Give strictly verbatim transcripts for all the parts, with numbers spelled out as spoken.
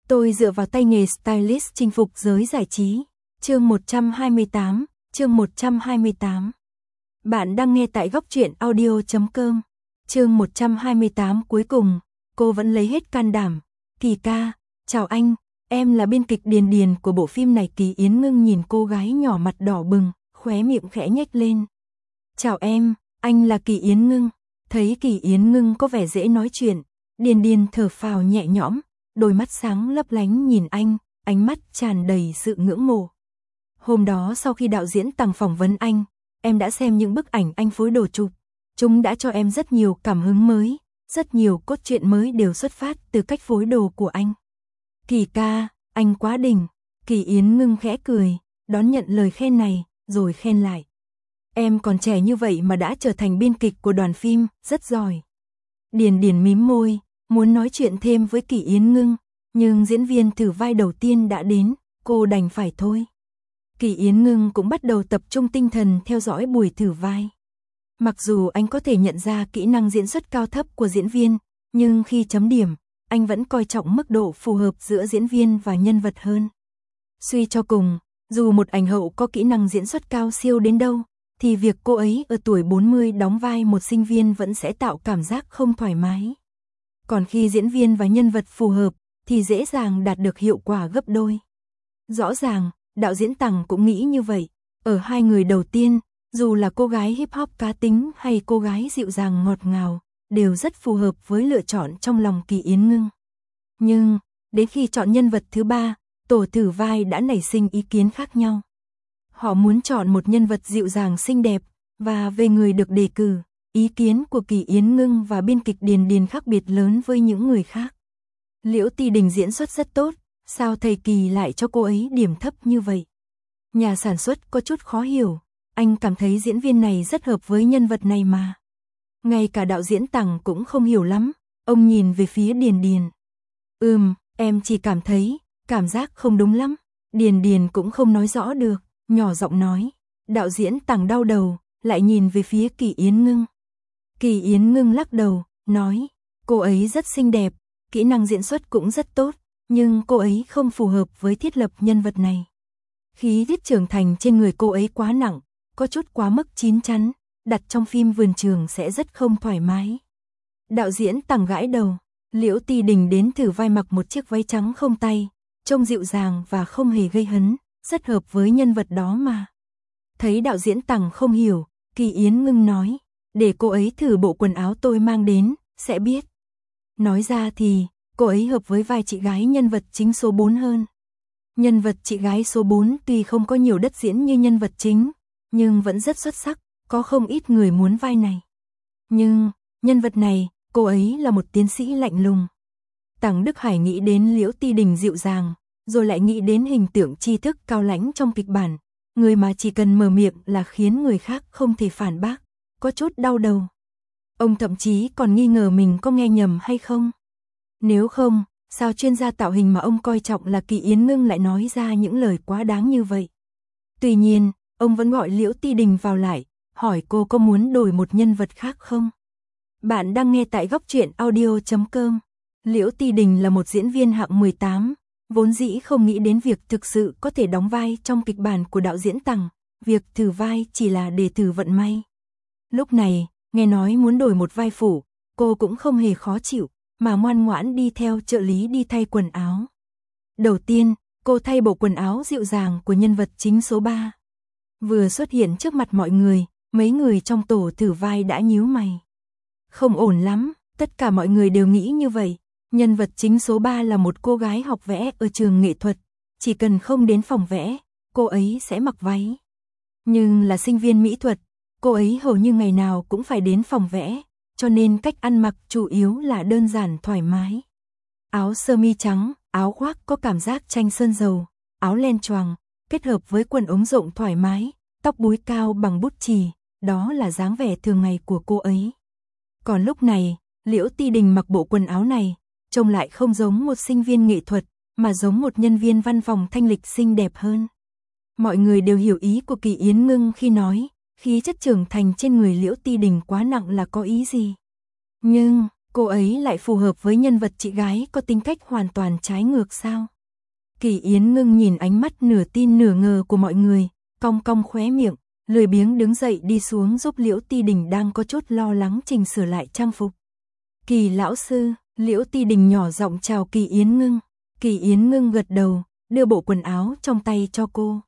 Tôi dựa vào tay nghề stylist chinh phục giới giải trí. Chương một trăm hai mươi tám, chương một trăm hai mươi tám. Bạn đang nghe tại góc truyện audio chấm com. Chương một trăm hai mươi tám cuối cùng, cô vẫn lấy hết can đảm. Kỳ ca, chào anh, em là biên kịch Điền Điền của bộ phim này. Kỳ Yến Ngưng nhìn cô gái nhỏ mặt đỏ bừng, khóe miệng khẽ nhếch lên. Chào em, anh là Kỳ Yến Ngưng. Thấy Kỳ Yến Ngưng có vẻ dễ nói chuyện, Điền Điền thở phào nhẹ nhõm, đôi mắt sáng lấp lánh nhìn anh, ánh mắt tràn đầy sự ngưỡng mộ. Hôm đó sau khi đạo diễn Tằng phỏng vấn anh, em đã xem những bức ảnh anh phối đồ chụp. Chúng đã cho em rất nhiều cảm hứng mới, rất nhiều cốt truyện mới đều xuất phát từ cách phối đồ của anh. Kỳ ca, anh quá đỉnh. Kỳ Yến Ngưng khẽ cười, đón nhận lời khen này, rồi khen lại. Em còn trẻ như vậy mà đã trở thành biên kịch của đoàn phim, rất giỏi. Điền Điền mím môi, muốn nói chuyện thêm với Kỳ Yến Ngưng, nhưng diễn viên thử vai đầu tiên đã đến, cô đành phải thôi. Kỳ Yến Ngưng cũng bắt đầu tập trung tinh thần theo dõi buổi thử vai. Mặc dù anh có thể nhận ra kỹ năng diễn xuất cao thấp của diễn viên, nhưng khi chấm điểm, anh vẫn coi trọng mức độ phù hợp giữa diễn viên và nhân vật hơn. Suy cho cùng, dù một ảnh hậu có kỹ năng diễn xuất cao siêu đến đâu, thì việc cô ấy ở tuổi bốn mươi đóng vai một sinh viên vẫn sẽ tạo cảm giác không thoải mái. Còn khi diễn viên và nhân vật phù hợp, thì dễ dàng đạt được hiệu quả gấp đôi. Rõ ràng, đạo diễn Tằng cũng nghĩ như vậy. Ở hai người đầu tiên, dù là cô gái hip hop cá tính hay cô gái dịu dàng ngọt ngào, đều rất phù hợp với lựa chọn trong lòng Kỳ Yến Ngưng. Nhưng, đến khi chọn nhân vật thứ ba, tổ thử vai đã nảy sinh ý kiến khác nhau. Họ muốn chọn một nhân vật dịu dàng xinh đẹp, và về người được đề cử, ý kiến của Kỳ Yến Ngưng và biên kịch Điền Điền khác biệt lớn với những người khác. Liễu Ti Đình diễn xuất rất tốt, sao thầy Kỳ lại cho cô ấy điểm thấp như vậy? Nhà sản xuất có chút khó hiểu, anh cảm thấy diễn viên này rất hợp với nhân vật này mà. Ngay cả đạo diễn Tằng cũng không hiểu lắm, ông nhìn về phía Điền Điền. Ừm, em chỉ cảm thấy, cảm giác không đúng lắm. Điền Điền cũng không nói rõ được, nhỏ giọng nói. Đạo diễn Tằng đau đầu, lại nhìn về phía Kỳ Yến Ngưng. Kỳ Yến Ngưng lắc đầu, nói, cô ấy rất xinh đẹp, kỹ năng diễn xuất cũng rất tốt, nhưng cô ấy không phù hợp với thiết lập nhân vật này. Khí tiết trưởng thành trên người cô ấy quá nặng, có chút quá mức chín chắn, đặt trong phim vườn trường sẽ rất không thoải mái. Đạo diễn Tằng gãi đầu, Liễu Ti Đình đến thử vai mặc một chiếc váy trắng không tay, trông dịu dàng và không hề gây hấn, rất hợp với nhân vật đó mà. Thấy đạo diễn Tằng không hiểu, Kỳ Yến Ngưng nói, để cô ấy thử bộ quần áo tôi mang đến, sẽ biết. Nói ra thì, cô ấy hợp với vai chị gái nhân vật chính số bốn hơn. Nhân vật chị gái số bốn tuy không có nhiều đất diễn như nhân vật chính, nhưng vẫn rất xuất sắc, có không ít người muốn vai này. Nhưng, nhân vật này, cô ấy là một tiến sĩ lạnh lùng. Tằng Đức Hải nghĩ đến Liễu Ti Đình dịu dàng, rồi lại nghĩ đến hình tượng tri thức cao lãnh trong kịch bản, người mà chỉ cần mở miệng là khiến người khác không thể phản bác, có chút đau đầu. Ông thậm chí còn nghi ngờ mình có nghe nhầm hay không. Nếu không, sao chuyên gia tạo hình mà ông coi trọng là Kỳ Yến Ngưng lại nói ra những lời quá đáng như vậy. Tuy nhiên, ông vẫn gọi Liễu Ti Đình vào lại, hỏi cô có muốn đổi một nhân vật khác không. Bạn đang nghe tại góc truyện audio chấm com. Liễu Ti Đình là một diễn viên hạng mười tám, vốn dĩ không nghĩ đến việc thực sự có thể đóng vai trong kịch bản của đạo diễn Tằng, việc thử vai chỉ là để thử vận may. Lúc này, nghe nói muốn đổi một vai phụ, cô cũng không hề khó chịu, mà ngoan ngoãn đi theo trợ lý đi thay quần áo. Đầu tiên, cô thay bộ quần áo dịu dàng của nhân vật chính số ba. Vừa xuất hiện trước mặt mọi người, mấy người trong tổ thử vai đã nhíu mày. Không ổn lắm, tất cả mọi người đều nghĩ như vậy. Nhân vật chính số ba là một cô gái học vẽ ở trường nghệ thuật, chỉ cần không đến phòng vẽ, cô ấy sẽ mặc váy. Nhưng là sinh viên mỹ thuật, cô ấy hầu như ngày nào cũng phải đến phòng vẽ, cho nên cách ăn mặc chủ yếu là đơn giản thoải mái. Áo sơ mi trắng, áo khoác có cảm giác tranh sơn dầu, áo len choàng, kết hợp với quần ống rộng thoải mái, tóc búi cao bằng bút chì, đó là dáng vẻ thường ngày của cô ấy. Còn lúc này, Liễu Ti Đình mặc bộ quần áo này, trông lại không giống một sinh viên nghệ thuật, mà giống một nhân viên văn phòng thanh lịch xinh đẹp hơn. Mọi người đều hiểu ý của Kỳ Yến Ngưng khi nói, khí chất trưởng thành trên người Liễu Ti Đình quá nặng là có ý gì. Nhưng, cô ấy lại phù hợp với nhân vật chị gái có tính cách hoàn toàn trái ngược sao? Kỳ Yến Ngưng nhìn ánh mắt nửa tin nửa ngờ của mọi người, cong cong khóe miệng, lười biếng đứng dậy đi xuống giúp Liễu Ti Đình đang có chút lo lắng chỉnh sửa lại trang phục. Kỳ lão sư, Liễu Ti Đình nhỏ giọng chào Kỳ Yến Ngưng. Kỳ Yến Ngưng gật đầu, đưa bộ quần áo trong tay cho cô.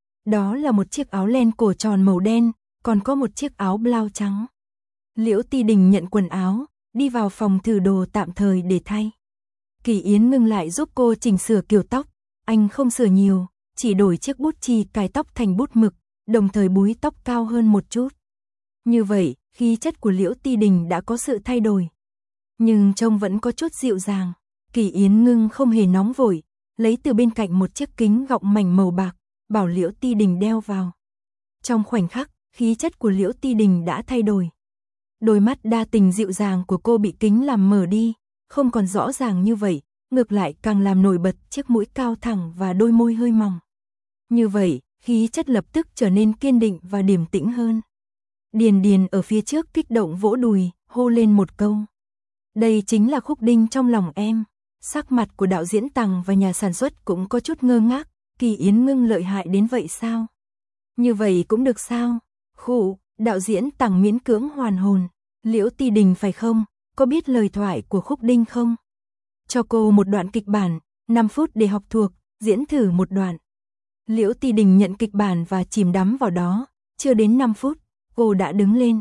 Đó là một chiếc áo len cổ tròn màu đen, còn có một chiếc áo blau trắng. Liễu Ti Đình nhận quần áo, đi vào phòng thử đồ tạm thời để thay. Kỳ Yến Ngưng lại giúp cô chỉnh sửa kiểu tóc, anh không sửa nhiều, chỉ đổi chiếc bút chì cài tóc thành bút mực, đồng thời búi tóc cao hơn một chút. Như vậy, khí chất của Liễu Ti Đình đã có sự thay đổi. Nhưng trông vẫn có chút dịu dàng. Kỳ Yến Ngưng không hề nóng vội, lấy từ bên cạnh một chiếc kính gọng mảnh màu bạc, bảo Liễu Ti Đình đeo vào. Trong khoảnh khắc, khí chất của Liễu Ti Đình đã thay đổi. Đôi mắt đa tình dịu dàng của cô bị kính làm mờ đi, không còn rõ ràng như vậy, ngược lại càng làm nổi bật chiếc mũi cao thẳng và đôi môi hơi mỏng. Như vậy, khí chất lập tức trở nên kiên định và điềm tĩnh hơn. Điền Điền ở phía trước kích động vỗ đùi, hô lên một câu. Đây chính là khúc đinh trong lòng em. Sắc mặt của đạo diễn Tằng và nhà sản xuất cũng có chút ngơ ngác, Kỳ Yến Ngưng lợi hại đến vậy sao? Như vậy cũng được sao? Khụ, đạo diễn Tằng miễn cưỡng hoàn hồn. Liễu Ti Đình phải không? Có biết lời thoại của khúc đinh không? Cho cô một đoạn kịch bản, năm phút để học thuộc, diễn thử một đoạn. Liễu Ti Đình nhận kịch bản và chìm đắm vào đó, chưa đến năm phút, cô đã đứng lên.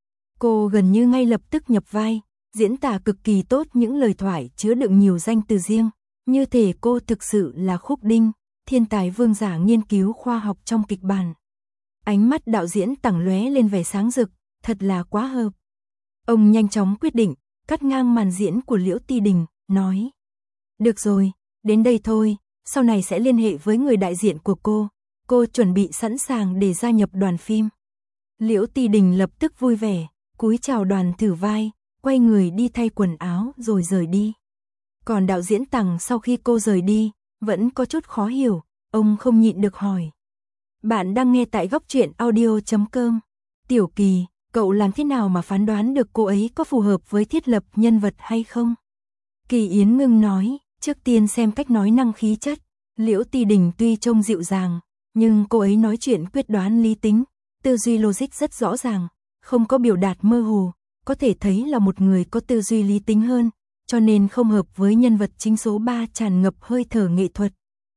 Cô gần như ngay lập tức nhập vai, diễn tả cực kỳ tốt những lời thoại chứa đựng nhiều danh từ riêng, như thể cô thực sự là khúc đinh, thiên tài vương giả nghiên cứu khoa học trong kịch bản. Ánh mắt đạo diễn Tằng lóe lên vẻ sáng rực, thật là quá hợp. Ông nhanh chóng quyết định, cắt ngang màn diễn của Liễu Ti Đình, nói. Được rồi, đến đây thôi, sau này sẽ liên hệ với người đại diện của cô, cô chuẩn bị sẵn sàng để gia nhập đoàn phim. Liễu Ti Đình lập tức vui vẻ, cúi chào đoàn thử vai, quay người đi thay quần áo rồi rời đi. Còn đạo diễn Tằng sau khi cô rời đi, vẫn có chút khó hiểu, ông không nhịn được hỏi. Bạn đang nghe tại góc truyện audio chấm com. Tiểu Kỳ, cậu làm thế nào mà phán đoán được cô ấy có phù hợp với thiết lập nhân vật hay không? Kỳ Yến Ngưng nói, trước tiên xem cách nói năng khí chất. Liễu Ti Đình tuy trông dịu dàng, nhưng cô ấy nói chuyện quyết đoán lý tính, tư duy logic rất rõ ràng, không có biểu đạt mơ hồ, có thể thấy là một người có tư duy lý tính hơn, cho nên không hợp với nhân vật chính số ba tràn ngập hơi thở nghệ thuật.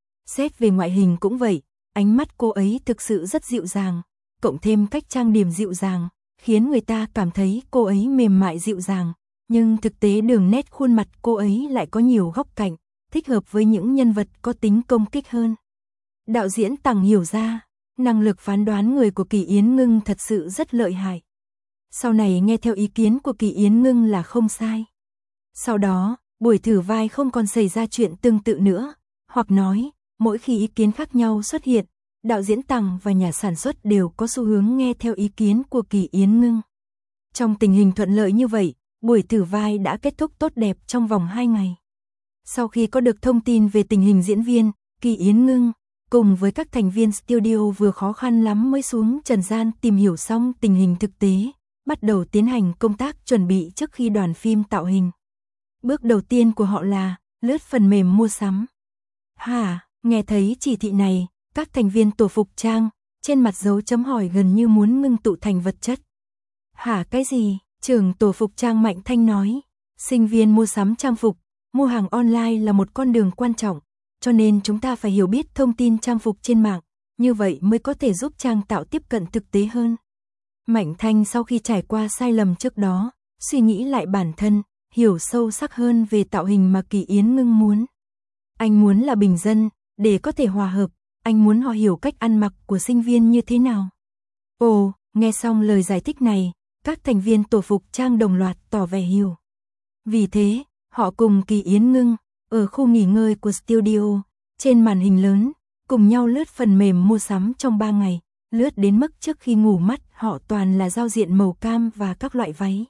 Xét về ngoại hình cũng vậy, ánh mắt cô ấy thực sự rất dịu dàng, cộng thêm cách trang điểm dịu dàng, khiến người ta cảm thấy cô ấy mềm mại dịu dàng, nhưng thực tế đường nét khuôn mặt cô ấy lại có nhiều góc cạnh, thích hợp với những nhân vật có tính công kích hơn. Đạo diễn Tằng hiểu ra, năng lực phán đoán người của Kỳ Yến Ngưng thật sự rất lợi hại. Sau này nghe theo ý kiến của Kỳ Yến Ngưng là không sai. Sau đó, buổi thử vai không còn xảy ra chuyện tương tự nữa, hoặc nói, mỗi khi ý kiến khác nhau xuất hiện, đạo diễn Tằng và nhà sản xuất đều có xu hướng nghe theo ý kiến của Kỳ Yến Ngưng. Trong tình hình thuận lợi như vậy, buổi thử vai đã kết thúc tốt đẹp trong vòng hai ngày. Sau khi có được thông tin về tình hình diễn viên, Kỳ Yến Ngưng, cùng với các thành viên studio vừa khó khăn lắm mới xuống trần gian tìm hiểu xong tình hình thực tế, bắt đầu tiến hành công tác chuẩn bị trước khi đoàn phim tạo hình. Bước đầu tiên của họ là lướt phần mềm mua sắm. Hả, nghe thấy chỉ thị này, các thành viên tổ phục trang, trên mặt dấu chấm hỏi gần như muốn ngưng tụ thành vật chất. Hả cái gì? Trưởng tổ phục trang Mạnh Thanh nói, sinh viên mua sắm trang phục, mua hàng online là một con đường quan trọng, cho nên chúng ta phải hiểu biết thông tin trang phục trên mạng, như vậy mới có thể giúp trang tạo tiếp cận thực tế hơn. Mạnh Thanh sau khi trải qua sai lầm trước đó, suy nghĩ lại bản thân, hiểu sâu sắc hơn về tạo hình mà Kỳ Yến Ngưng muốn. Anh muốn là bình dân, để có thể hòa hợp, anh muốn họ hiểu cách ăn mặc của sinh viên như thế nào. Ồ, nghe xong lời giải thích này, các thành viên tổ phục trang đồng loạt tỏ vẻ hiểu. Vì thế, họ cùng Kỳ Yến Ngưng, ở khu nghỉ ngơi của studio, trên màn hình lớn, cùng nhau lướt phần mềm mua sắm trong ba ngày, lướt đến mức trước khi ngủ mắt họ toàn là giao diện màu cam và các loại váy.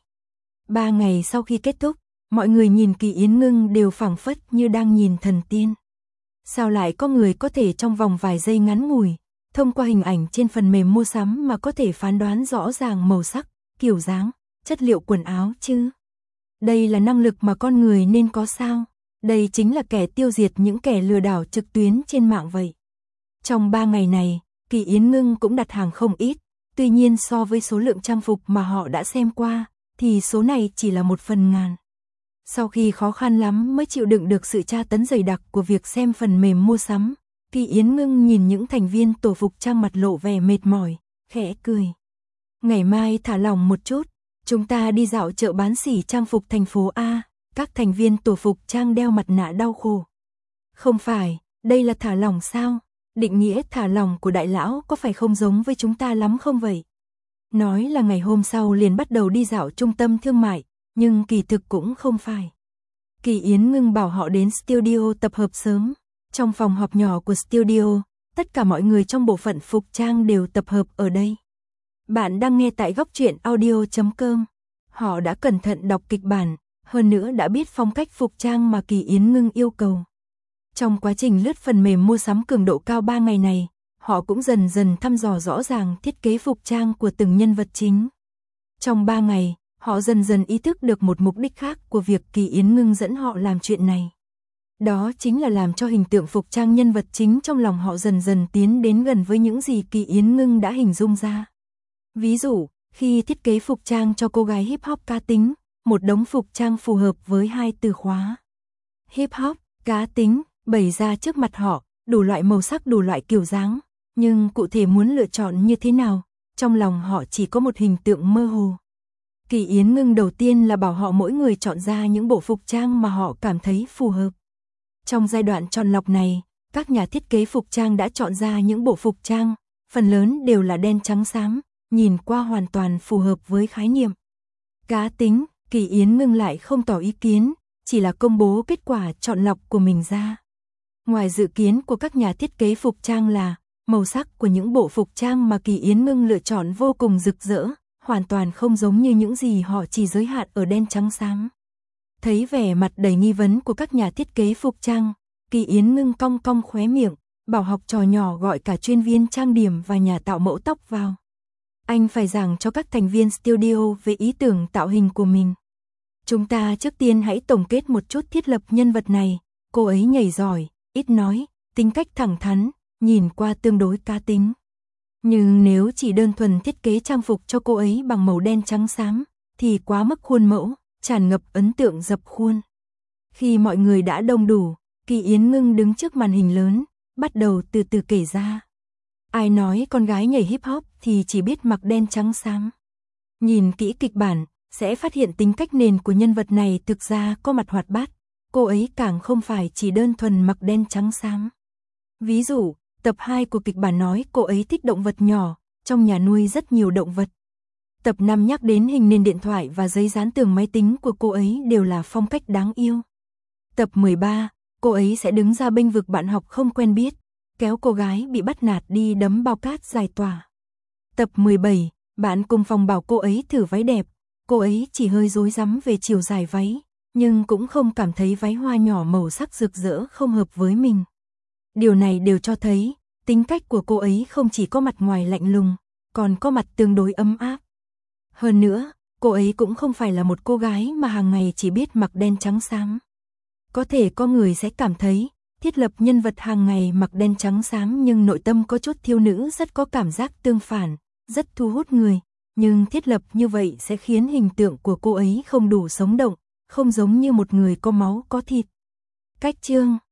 Ba ngày sau khi kết thúc, mọi người nhìn Kỳ Yến Ngưng đều phảng phất như đang nhìn thần tiên. Sao lại có người có thể trong vòng vài giây ngắn ngủi, thông qua hình ảnh trên phần mềm mua sắm mà có thể phán đoán rõ ràng màu sắc, kiểu dáng, chất liệu quần áo chứ? Đây là năng lực mà con người nên có sao? Đây chính là kẻ tiêu diệt những kẻ lừa đảo trực tuyến trên mạng vậy. Trong ba ngày này, Kỳ Yến Ngưng cũng đặt hàng không ít, tuy nhiên so với số lượng trang phục mà họ đã xem qua, thì số này chỉ là một phần ngàn. Sau khi khó khăn lắm mới chịu đựng được sự tra tấn dày đặc của việc xem phần mềm mua sắm, Kỳ Yến Ngưng nhìn những thành viên tổ phục trang mặt lộ vẻ mệt mỏi, khẽ cười. Ngày mai thả lỏng một chút, chúng ta đi dạo chợ bán sỉ trang phục thành phố A. Các thành viên tổ phục trang đeo mặt nạ đau khổ. Không phải, đây là thả lỏng sao? Định nghĩa thả lỏng của đại lão có phải không giống với chúng ta lắm không vậy? Nói là ngày hôm sau liền bắt đầu đi dạo trung tâm thương mại, nhưng kỳ thực cũng không phải. Kỳ Yến Ngưng bảo họ đến studio tập hợp sớm. Trong phòng họp nhỏ của studio, tất cả mọi người trong bộ phận phục trang đều tập hợp ở đây. Bạn đang nghe tại góc truyện audio chấm com. Họ đã cẩn thận đọc kịch bản, hơn nữa đã biết phong cách phục trang mà Kỳ Yến Ngưng yêu cầu. Trong quá trình lướt phần mềm mua sắm cường độ cao ba ngày này, họ cũng dần dần thăm dò rõ ràng thiết kế phục trang của từng nhân vật chính. Trong ba ngày, họ dần dần ý thức được một mục đích khác của việc Kỳ Yến Ngưng dẫn họ làm chuyện này. Đó chính là làm cho hình tượng phục trang nhân vật chính trong lòng họ dần dần tiến đến gần với những gì Kỳ Yến Ngưng đã hình dung ra. Ví dụ, khi thiết kế phục trang cho cô gái hip hop cá tính, một đống phục trang phù hợp với hai từ khóa hip hop, cá tính, bày ra trước mặt họ, đủ loại màu sắc đủ loại kiểu dáng, nhưng cụ thể muốn lựa chọn như thế nào, trong lòng họ chỉ có một hình tượng mơ hồ. Kỳ Yến Ngưng đầu tiên là bảo họ mỗi người chọn ra những bộ phục trang mà họ cảm thấy phù hợp. Trong giai đoạn chọn lọc này, các nhà thiết kế phục trang đã chọn ra những bộ phục trang, phần lớn đều là đen trắng xám, nhìn qua hoàn toàn phù hợp với khái niệm cá tính. Kỳ Yến Ngưng lại không tỏ ý kiến, chỉ là công bố kết quả chọn lọc của mình ra. Ngoài dự kiến của các nhà thiết kế phục trang là, màu sắc của những bộ phục trang mà Kỳ Yến Ngưng lựa chọn vô cùng rực rỡ, hoàn toàn không giống như những gì họ chỉ giới hạn ở đen trắng xám. Thấy vẻ mặt đầy nghi vấn của các nhà thiết kế phục trang, Kỳ Yến Ngưng cong cong khóe miệng, bảo học trò nhỏ gọi cả chuyên viên trang điểm và nhà tạo mẫu tóc vào. Anh phải giảng cho các thành viên studio về ý tưởng tạo hình của mình. Chúng ta trước tiên hãy tổng kết một chút thiết lập nhân vật này. Cô ấy nhảy giỏi, ít nói, tính cách thẳng thắn, nhìn qua tương đối cá tính. Nhưng nếu chỉ đơn thuần thiết kế trang phục cho cô ấy bằng màu đen trắng xám, thì quá mức khuôn mẫu, tràn ngập ấn tượng dập khuôn. Khi mọi người đã đông đủ, Kỳ Yến Ngưng đứng trước màn hình lớn, bắt đầu từ từ kể ra. Ai nói con gái nhảy hip hop thì chỉ biết mặc đen trắng xám. Nhìn kỹ kịch bản, sẽ phát hiện tính cách nền của nhân vật này thực ra có mặt hoạt bát, cô ấy càng không phải chỉ đơn thuần mặc đen trắng xám. Ví dụ, tập hai của kịch bản nói cô ấy thích động vật nhỏ, trong nhà nuôi rất nhiều động vật. Tập năm nhắc đến hình nền điện thoại và giấy dán tường máy tính của cô ấy đều là phong cách đáng yêu. Tập mười ba, cô ấy sẽ đứng ra bênh vực bạn học không quen biết, kéo cô gái bị bắt nạt đi đấm bao cát giải tỏa. Tập mười bảy, bạn cùng phòng bảo cô ấy thử váy đẹp, cô ấy chỉ hơi rối rắm về chiều dài váy, nhưng cũng không cảm thấy váy hoa nhỏ màu sắc rực rỡ không hợp với mình. Điều này đều cho thấy, tính cách của cô ấy không chỉ có mặt ngoài lạnh lùng, còn có mặt tương đối ấm áp. Hơn nữa, cô ấy cũng không phải là một cô gái mà hàng ngày chỉ biết mặc đen trắng xám. Có thể có người sẽ cảm thấy, thiết lập nhân vật hàng ngày mặc đen trắng xám nhưng nội tâm có chút thiếu nữ rất có cảm giác tương phản, rất thu hút người, nhưng thiết lập như vậy sẽ khiến hình tượng của cô ấy không đủ sống động, không giống như một người có máu có thịt. Cách chương